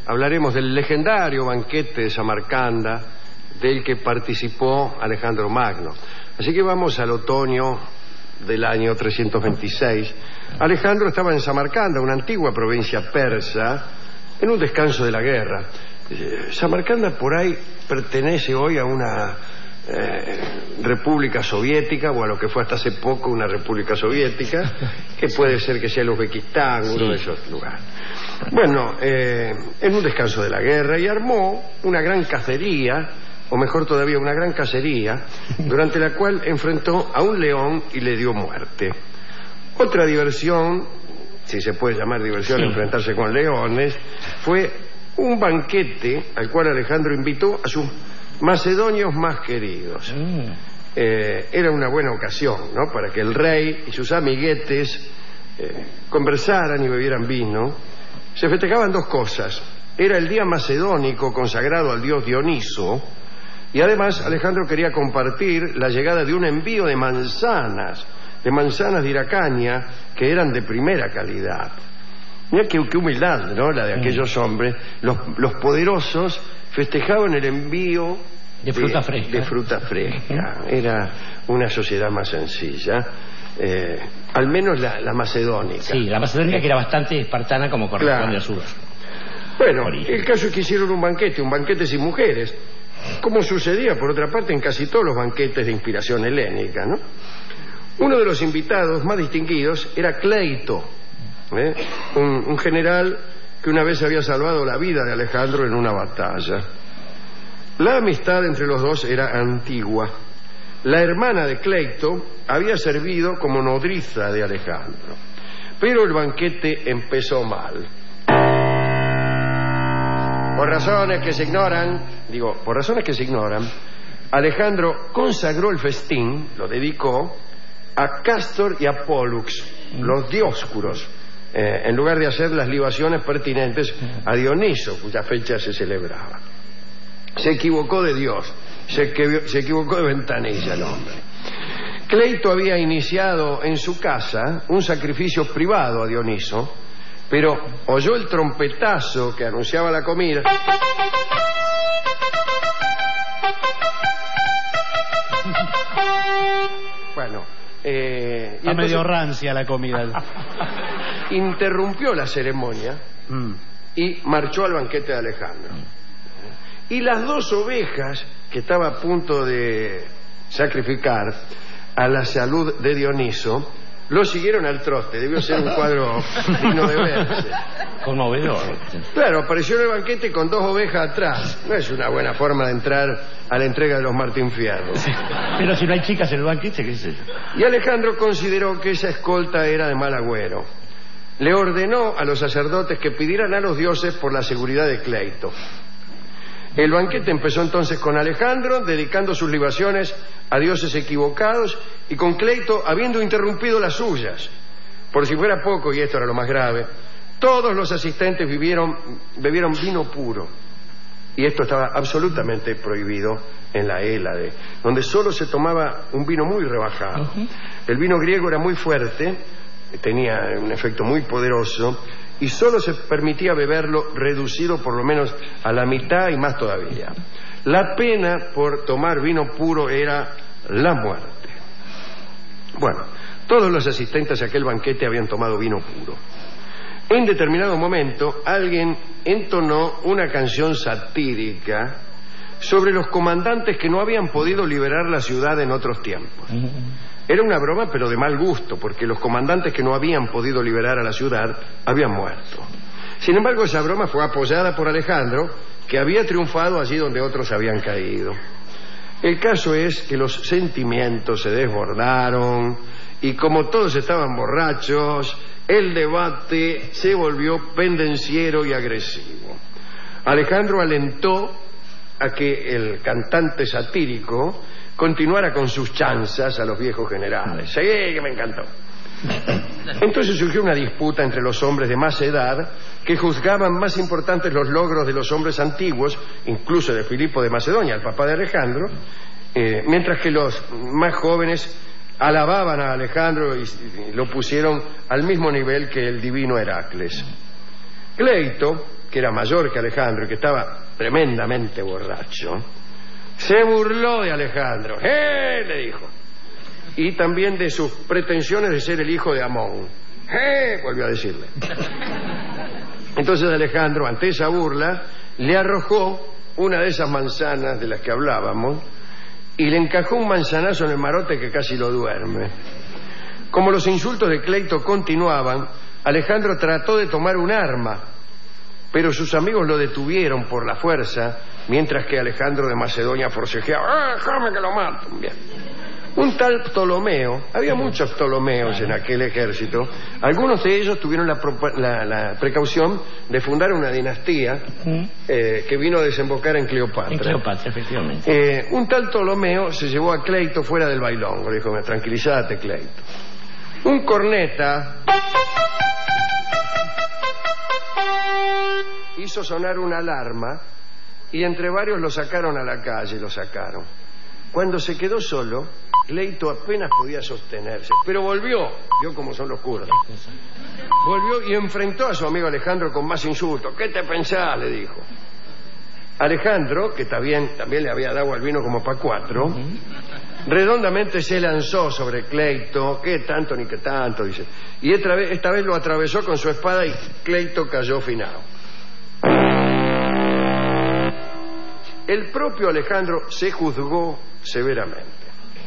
hablaremos del legendario banquete de Samarcanda del que participó Alejandro Magno. Así que vamos al otoño del año 326. Alejandro estaba en Samarcanda, una antigua provincia persa, en un descanso de la guerra. Samarcanda por ahí pertenece hoy a una república soviética, o a lo que fue hasta hace poco una república soviética, que puede ser que sea el Uzbekistán, uno de esos lugares. Bueno, en un descanso de la guerra, y armó una gran cacería, o mejor todavía, una gran cacería, durante la cual enfrentó a un león y le dio muerte. Otra diversión, si se puede llamar diversión, enfrentarse con leones, fue un banquete al cual Alejandro invitó a sus macedonios más queridos. Era una buena ocasión, ¿no?, para que el rey y sus amiguetes conversaran y bebieran vino. Se festejaban dos cosas. Era el día macedónico consagrado al dios Dioniso, y además Alejandro quería compartir la llegada de un envío de manzanas de Hyracania, que eran de primera calidad. Mira qué humildad, ¿no?, la de aquellos hombres. Los poderosos festejaban el envío de fruta fresca. De fruta fresca. Era una sociedad más sencilla. Al menos la macedónica. Sí, la macedónica, que era bastante espartana, como corresponde a su... Bueno, el caso es que hicieron un banquete sin mujeres, como sucedía, por otra parte, en casi todos los banquetes de inspiración helénica, ¿no? Uno de los invitados más distinguidos era Cleito, un general que una vez había salvado la vida de Alejandro en una batalla. La amistad entre los dos era antigua. La hermana de Cleito había servido como nodriza de Alejandro. Pero el banquete empezó mal. Por razones que se ignoran, Alejandro consagró el festín, lo dedicó a Castor y a Pólux, los dioscuros, en lugar de hacer las libaciones pertinentes a Dioniso, cuya fecha se celebraba. Se equivocó de Dios, se equivocó de ventanilla el hombre. Cleito había iniciado en su casa un sacrificio privado a Dioniso, pero oyó el trompetazo que anunciaba la comida. Bueno, está medio rancia la comida. Interrumpió la ceremonia y marchó al banquete de Alejandro. Y las dos ovejas que estaba a punto de sacrificar a la salud de Dioniso lo siguieron al trote. Debió ser un cuadro digno de verse. Conmovedor. Claro, apareció en el banquete con dos ovejas atrás. No es una buena forma de entrar a la entrega de los Martín Fierro. Pero si no hay chicas en el banquete, ¿qué es eso? Y Alejandro consideró que esa escolta era de mal agüero. Le ordenó a los sacerdotes que pidieran a los dioses por la seguridad de Cleito. El banquete empezó entonces con Alejandro dedicando sus libaciones a dioses equivocados, y con Cleito habiendo interrumpido las suyas. Por si fuera poco, y esto era lo más grave, todos los asistentes bebieron vino puro, y esto estaba absolutamente prohibido en la Hélade, donde solo se tomaba un vino muy rebajado. El vino griego era muy fuerte, tenía un efecto muy poderoso, y solo se permitía beberlo reducido por lo menos a la mitad y más todavía. La pena por tomar vino puro era la muerte. Bueno, todos los asistentes a aquel banquete habían tomado vino puro. En determinado momento, alguien entonó una canción satírica sobre los comandantes que no habían podido liberar la ciudad en otros tiempos. Era una broma, pero de mal gusto, porque los comandantes que no habían podido liberar a la ciudad habían muerto. Sin embargo, esa broma fue apoyada por Alejandro, que había triunfado allí donde otros habían caído. El caso es que los sentimientos se desbordaron, y como todos estaban borrachos, el debate se volvió pendenciero y agresivo. Alejandro alentó a que el cantante satírico continuara con sus chanzas a los viejos generales. Sí, que me encantó. Entonces surgió una disputa entre los hombres de más edad, que juzgaban más importantes los logros de los hombres antiguos, incluso de Filipo de Macedonia, el papá de Alejandro, mientras que los más jóvenes alababan a Alejandro y lo pusieron al mismo nivel que el divino Heracles. Cleito, que era mayor que Alejandro y que estaba tremendamente borracho, se burló de Alejandro. Le dijo. Y también de sus pretensiones de ser el hijo de Amón. Volvió a decirle. Entonces Alejandro, ante esa burla, le arrojó una de esas manzanas de las que hablábamos y le encajó un manzanazo en el marote que casi lo duerme. Como los insultos de Cleito continuaban, Alejandro trató de tomar un arma, pero sus amigos lo detuvieron por la fuerza, mientras que Alejandro de Macedonia forcejeaba: déjame que lo mato. Bien. Un tal Ptolomeo, había muchos Ptolomeos en aquel ejército, algunos de ellos tuvieron la precaución de fundar una dinastía que vino a desembocar en Cleopatra. En Cleopatra, efectivamente. Un tal Ptolomeo se llevó a Cleito fuera del bailongo, le dijo: tranquilízate, Cleito. Un corneta hizo sonar una alarma y entre varios lo sacaron a la calle, Cuando se quedó solo, Cleito apenas podía sostenerse, pero volvió, vio cómo son los curas. Volvió y enfrentó a su amigo Alejandro con más insultos. ¿Qué te pensás?, le dijo. Alejandro, que también le había dado al vino como para 4, redondamente se lanzó sobre Cleito. ¿Qué tanto ni qué tanto?, dice. Y esta vez lo atravesó con su espada y Cleito cayó finado. El propio Alejandro se juzgó severamente.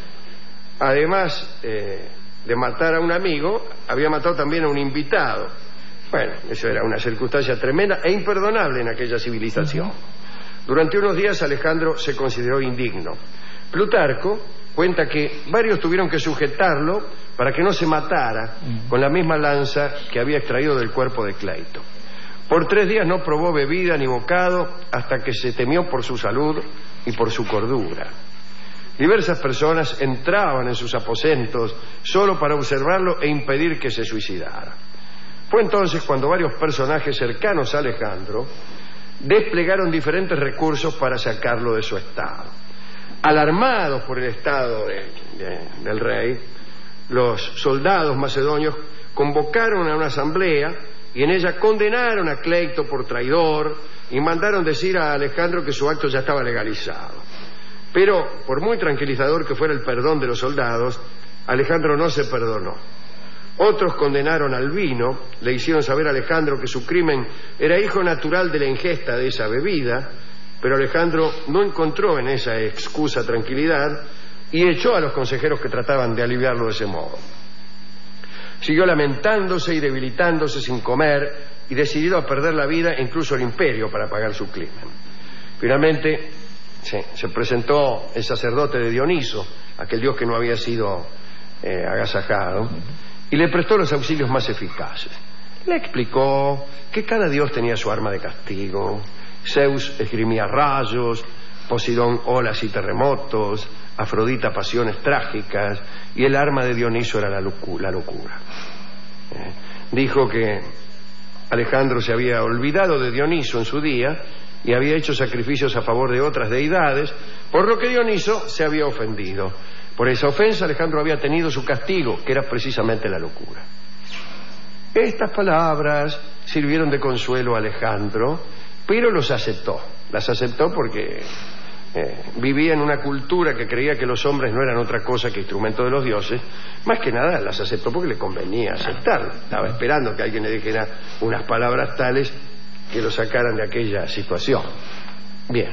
Además de matar a un amigo, había matado también a un invitado. Bueno, eso era una circunstancia tremenda e imperdonable en aquella civilización. Durante unos días Alejandro se consideró indigno. Plutarco cuenta que varios tuvieron que sujetarlo para que no se matara con la misma lanza que había extraído del cuerpo de Cleito. Por 3 días no probó bebida ni bocado hasta que se temió por su salud y por su cordura. Diversas personas entraban en sus aposentos solo para observarlo e impedir que se suicidara. Fue entonces cuando varios personajes cercanos a Alejandro desplegaron diferentes recursos para sacarlo de su estado. Alarmados por el estado del rey, los soldados macedonios convocaron a una asamblea y en ella condenaron a Cleito por traidor y mandaron decir a Alejandro que su acto ya estaba legalizado. Pero, por muy tranquilizador que fuera el perdón de los soldados, Alejandro no se perdonó. Otros condenaron al vino, le hicieron saber a Alejandro que su crimen era hijo natural de la ingesta de esa bebida, pero Alejandro no encontró en esa excusa tranquilidad y echó a los consejeros que trataban de aliviarlo de ese modo. Siguió lamentándose y debilitándose sin comer y decidido a perder la vida e incluso el imperio para pagar su crimen. Finalmente se presentó el sacerdote de Dioniso, aquel dios que no había sido agasajado, y le prestó los auxilios más eficaces. Le explicó que cada dios tenía su arma de castigo. Zeus esgrimía rayos, Poseidón olas y terremotos, Afrodita pasiones trágicas, y el arma de Dioniso era la locura. Dijo que Alejandro se había olvidado de Dioniso en su día y había hecho sacrificios a favor de otras deidades, por lo que Dioniso se había ofendido. Por esa ofensa Alejandro había tenido su castigo, que era precisamente la locura. Estas palabras sirvieron de consuelo a Alejandro, pero las aceptó porque vivía en una cultura que creía que los hombres no eran otra cosa que instrumentos de los dioses. Más que nada las aceptó porque le convenía aceptarlo. Estaba esperando que alguien le dijera unas palabras tales que lo sacaran de aquella situación. Bien.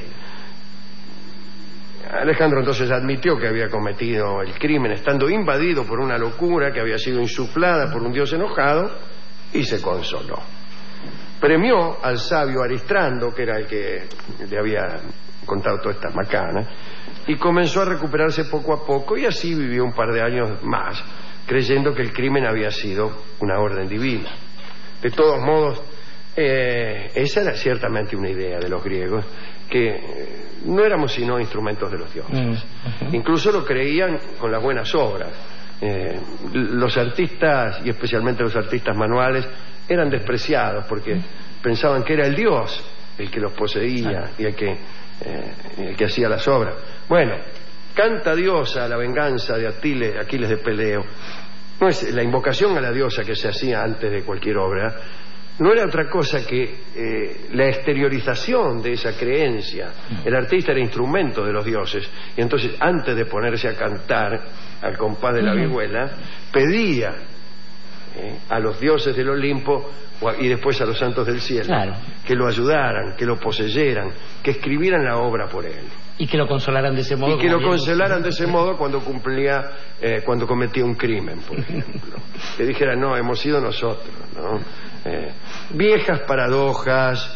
Alejandro entonces admitió que había cometido el crimen estando invadido por una locura que había sido insuflada por un dios enojado, y se consoló. Premió al sabio Aristrando, que era el que le había contado todas estas macanas, y comenzó a recuperarse poco a poco, y así vivió un par de años más, creyendo que el crimen había sido una orden divina. De todos modos, esa era ciertamente una idea de los griegos, que no éramos sino instrumentos de los dioses. Incluso lo creían con las buenas obras. Los artistas, y especialmente los artistas manuales, eran despreciados porque pensaban que era el dios el que los poseía y el que hacía las obras. Bueno, canta diosa la venganza de Aquiles de Peleo. No es la invocación a la diosa que se hacía antes de cualquier obra, no era otra cosa que la exteriorización de esa creencia. El artista era instrumento de los dioses, y entonces antes de ponerse a cantar al compás de la vihuela, pedía a los dioses del Olimpo y después a los santos del cielo, claro, que lo ayudaran, que lo poseyeran, que escribieran la obra por él. Y que lo consolaran de ese modo. Y que lo consolaran de ese modo cuando cuando cometía un crimen, por ejemplo. Que dijera, no, hemos sido nosotros, ¿no? Viejas paradojas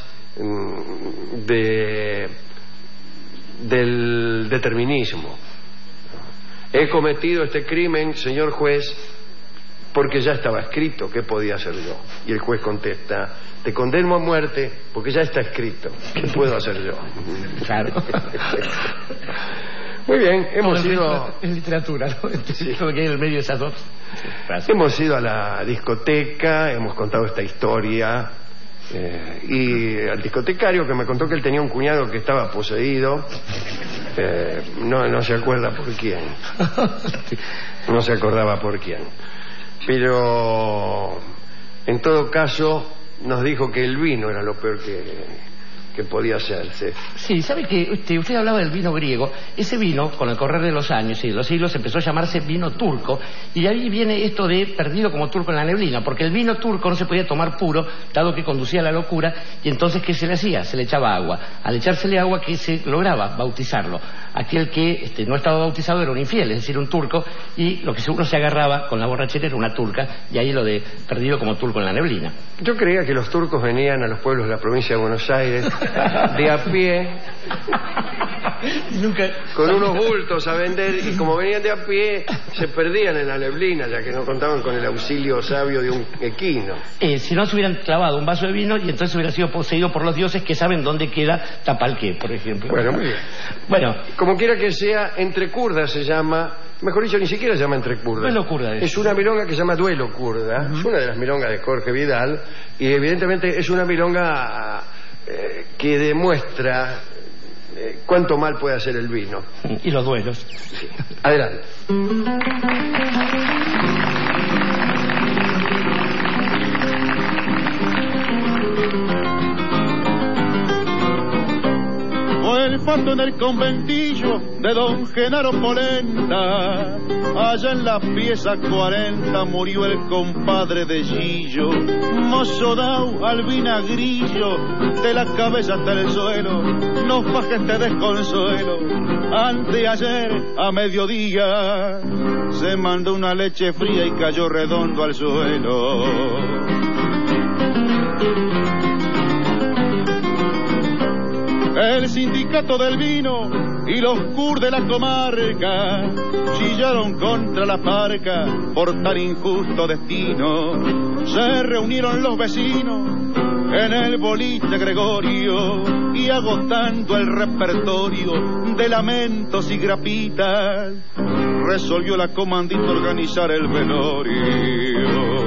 del determinismo. He cometido este crimen, señor juez, porque ya estaba escrito. ¿Qué podía hacer yo? Y el juez contesta, te condeno a muerte porque ya está escrito. ¿Qué puedo hacer yo? Claro. Muy bien, hemos ido... Es literatura, ¿no? Sí. Lo que hay en el medio de esas dos. Hemos ido a la discoteca, hemos contado esta historia, y al discotecario que me contó que él tenía un cuñado que estaba poseído, no se acuerda por quién. No se acordaba por quién. Pero en todo caso nos dijo que el vino era lo peor que podía hacerse. Sí, ¿sabe que usted hablaba del vino griego? Ese vino, con el correr de los años y de los siglos, empezó a llamarse vino turco, y de ahí viene esto de perdido como turco en la neblina, porque el vino turco no se podía tomar puro, dado que conducía a la locura, y entonces ¿qué se le hacía? Se le echaba agua. Al echársele agua, ¿qué se lograba? Bautizarlo. Aquel que no estaba bautizado era un infiel, es decir, un turco, y lo que seguro se agarraba con la borrachera era una turca, y ahí lo de perdido como turco en la neblina. Yo creía que los turcos venían a los pueblos de la provincia de Buenos Aires de a pie, con unos bultos a vender, y como venían de a pie se perdían en la neblina, ya que no contaban con el auxilio sabio de un equino. Si no se hubieran clavado un vaso de vino y entonces hubiera sido poseído por los dioses que saben dónde queda Tapalqué, por ejemplo. Bueno, muy bien. Bueno, como quiera que sea, Entre Kurdas se llama, mejor dicho, ni siquiera se llama Entre Kurdas. Duelo kurda es una milonga que se llama Duelo Kurda. Es una de las milongas de Jorge Vidal, y evidentemente es una milonga que demuestra cuánto mal puede hacer el vino. Y los duelos. Sí. Adelante. Fue el parto en el conventillo de don Genaro Polenta. Allá en la pieza 40 murió el compadre de Gillo. Mozo dao al vinagrillo, de la cabeza hasta el suelo, no bajes de desconsuelo. Anteayer a mediodía se mandó una leche fría y cayó redondo al suelo. El sindicato del vino y los cur de la comarca chillaron contra la parca por tan injusto destino. Se reunieron los vecinos en el boliche Gregorio y agotando el repertorio de lamentos y grapitas, resolvió la comandita organizar el velorio.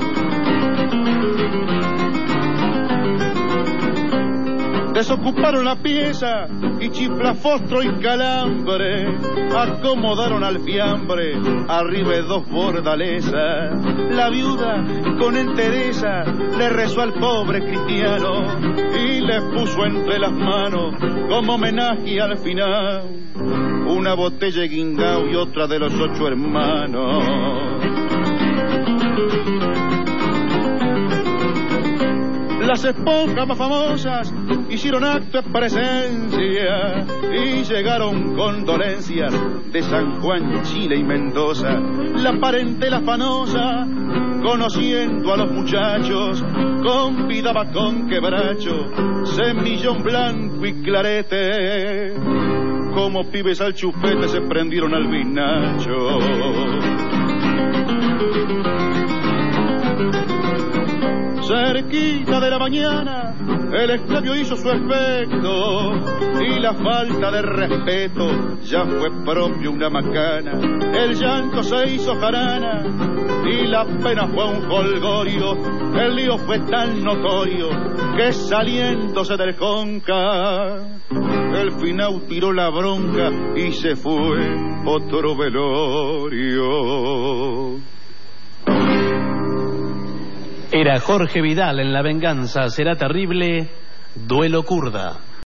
Desocuparon la pieza y chiflafostro y calambre acomodaron al fiambre arriba de 2 bordalesas. La viuda con entereza le rezó al pobre cristiano y le puso entre las manos como homenaje al final una botella de guingao y otra de los 8 hermanos. Las esponjas más famosas hicieron acto de presencia y llegaron condolencias de San Juan, Chile y Mendoza. La parentela afanosa, conociendo a los muchachos, convidaba con quebracho, semillón blanco y clarete. Como pibes al chupete se prendieron al vinacho. Cerquita de la mañana el esclavio hizo su efecto y la falta de respeto ya fue propio una macana. El llanto se hizo jarana y la pena fue un jolgorio. El lío fue tan notorio que saliéndose del conca el finau tiró la bronca y se fue otro velorio. Era Jorge Vidal en La venganza será terrible, duelo kurda.